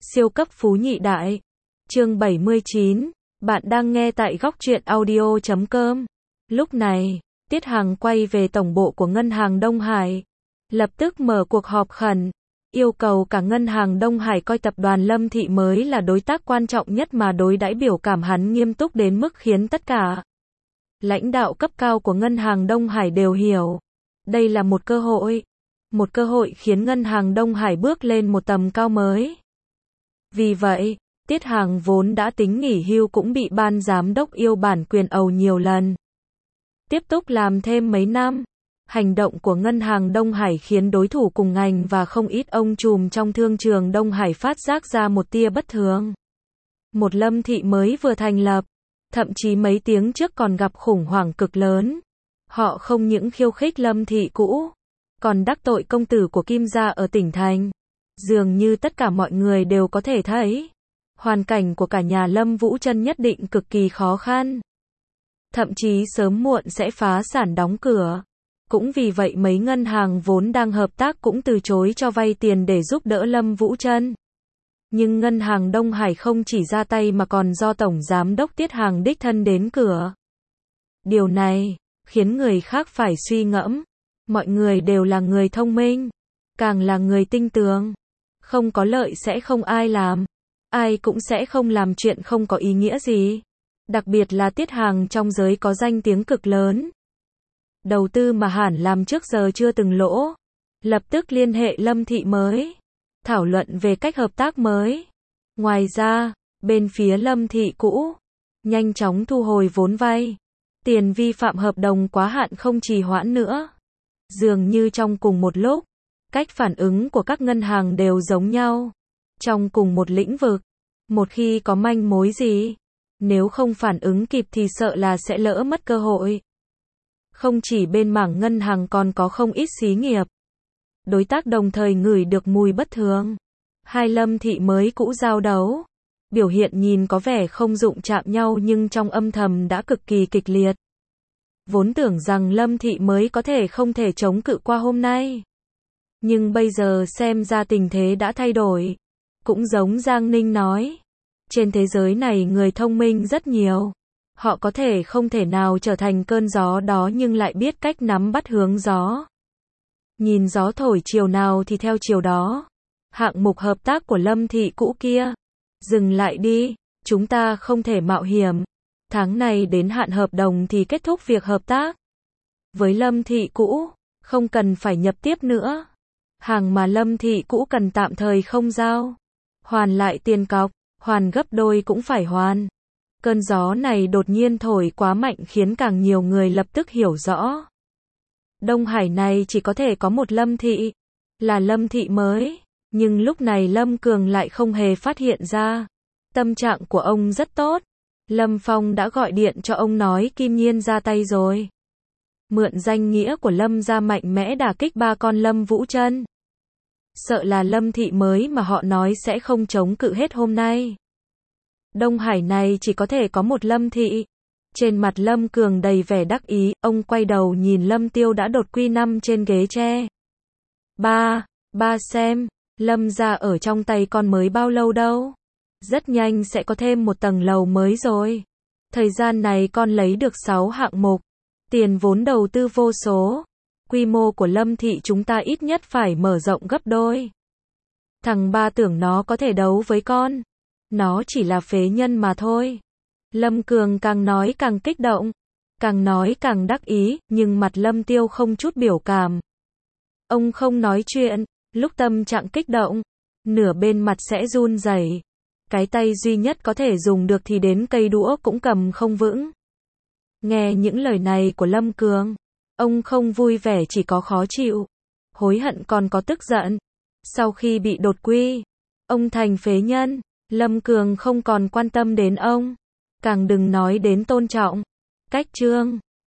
Siêu cấp phú nhị đại. Chương 79. Bạn đang nghe tại góc truyện audio.com. Lúc này, Tiết Hằng quay về tổng bộ của Ngân hàng Đông Hải. Lập tức mở cuộc họp khẩn, yêu cầu cả Ngân hàng Đông Hải coi tập đoàn Lâm Thị mới là đối tác quan trọng nhất mà đối đãi biểu cảm hắn nghiêm túc đến mức khiến tất cả lãnh đạo cấp cao của Ngân hàng Đông Hải đều hiểu. Đây là một cơ hội khiến Ngân hàng Đông Hải bước lên một tầm cao mới. Vì vậy, Tiết Hằng vốn đã tính nghỉ hưu cũng bị ban giám đốc yêu bản quyền ầu nhiều lần. Tiếp tục làm thêm mấy năm, hành động của Ngân hàng Đông Hải khiến đối thủ cùng ngành và không ít ông trùm trong thương trường Đông Hải phát giác ra một tia bất thường. Một Lâm Thị mới vừa thành lập, thậm chí mấy tiếng trước còn gặp khủng hoảng cực lớn. Họ không những khiêu khích Lâm Thị cũ, còn đắc tội công tử của Kim gia ở tỉnh thành. Dường như tất cả mọi người đều có thể thấy, hoàn cảnh của cả nhà Lâm Vũ Trân nhất định cực kỳ khó khăn. Thậm chí sớm muộn sẽ phá sản đóng cửa. Cũng vì vậy mấy ngân hàng vốn đang hợp tác cũng từ chối cho vay tiền để giúp đỡ Lâm Vũ Trân. Nhưng Ngân hàng Đông Hải không chỉ ra tay mà còn do Tổng Giám đốc Tiết Hằng đích thân đến cửa. Điều này khiến người khác phải suy ngẫm. Mọi người đều là người thông minh, càng là người tinh tường. Không có lợi sẽ không ai làm. Ai cũng sẽ không làm chuyện không có ý nghĩa gì. Đặc biệt là Tiết Hằng trong giới có danh tiếng cực lớn. Đầu tư mà hẳn làm trước giờ chưa từng lỗ. Lập tức liên hệ Lâm Thị mới, thảo luận về cách hợp tác mới. Ngoài ra, bên phía Lâm Thị cũ, nhanh chóng thu hồi vốn vay. Tiền vi phạm hợp đồng quá hạn không trì hoãn nữa. Dường như trong cùng một lúc, cách phản ứng của các ngân hàng đều giống nhau. Trong cùng một lĩnh vực, một khi có manh mối gì, nếu không phản ứng kịp thì sợ là sẽ lỡ mất cơ hội. Không chỉ bên mảng ngân hàng còn có không ít xí nghiệp. Đối tác đồng thời ngửi được mùi bất thường. Hai Lâm Thị mới cũ giao đấu. Biểu hiện nhìn có vẻ không đụng chạm nhau nhưng trong âm thầm đã cực kỳ kịch liệt. Vốn tưởng rằng Lâm Thị mới có thể không thể chống cự qua hôm nay. Nhưng bây giờ xem ra tình thế đã thay đổi. Cũng giống Giang Ninh nói. Trên thế giới này người thông minh rất nhiều. Họ có thể không thể nào trở thành cơn gió đó nhưng lại biết cách nắm bắt hướng gió. Nhìn gió thổi chiều nào thì theo chiều đó. Hạng mục hợp tác của Lâm Thị cũ kia. Dừng lại đi, chúng ta không thể mạo hiểm. Tháng này đến hạn hợp đồng thì kết thúc việc hợp tác. Với Lâm Thị cũ, không cần phải nhập tiếp nữa. Hàng mà Lâm Thị cũ cần tạm thời không giao. Hoàn lại tiền cọc, hoàn gấp đôi cũng phải hoàn. Cơn gió này đột nhiên thổi quá mạnh khiến càng nhiều người lập tức hiểu rõ. Đông Hải này chỉ có thể có một Lâm Thị, là Lâm Thị mới. Nhưng lúc này Lâm Cường lại không hề phát hiện ra. Tâm trạng của ông rất tốt. Lâm Phong đã gọi điện cho ông nói Kim Nhiên ra tay rồi. Mượn danh nghĩa của Lâm gia mạnh mẽ đả kích ba con Lâm Vũ Trân. Sợ là Lâm Thị mới mà họ nói sẽ không chống cự hết hôm nay. Đông Hải này chỉ có thể có một Lâm Thị. Trên mặt Lâm Cường đầy vẻ đắc ý, ông quay đầu nhìn Lâm Tiêu đã đột quy năm trên ghế tre. Ba xem, Lâm gia ở trong tay con mới bao lâu đâu. Rất nhanh sẽ có thêm một tầng lầu mới rồi. Thời gian này con lấy được 6 hạng mục. Tiền vốn đầu tư vô số. Quy mô của Lâm Thị chúng ta ít nhất phải mở rộng gấp đôi. Thằng ba tưởng nó có thể đấu với con. Nó chỉ là phế nhân mà thôi. Lâm Cường càng nói càng kích động. Càng nói càng đắc ý, nhưng mặt Lâm Tiêu không chút biểu cảm. Ông không nói chuyện, lúc tâm trạng kích động, nửa bên mặt sẽ run rẩy. Cái tay duy nhất có thể dùng được thì đến cây đũa cũng cầm không vững. Nghe những lời này của Lâm Cường, ông không vui vẻ chỉ có khó chịu, hối hận còn có tức giận. Sau khi bị đột quy, ông thành phế nhân, Lâm Cường không còn quan tâm đến ông, càng đừng nói đến tôn trọng. Cách trương,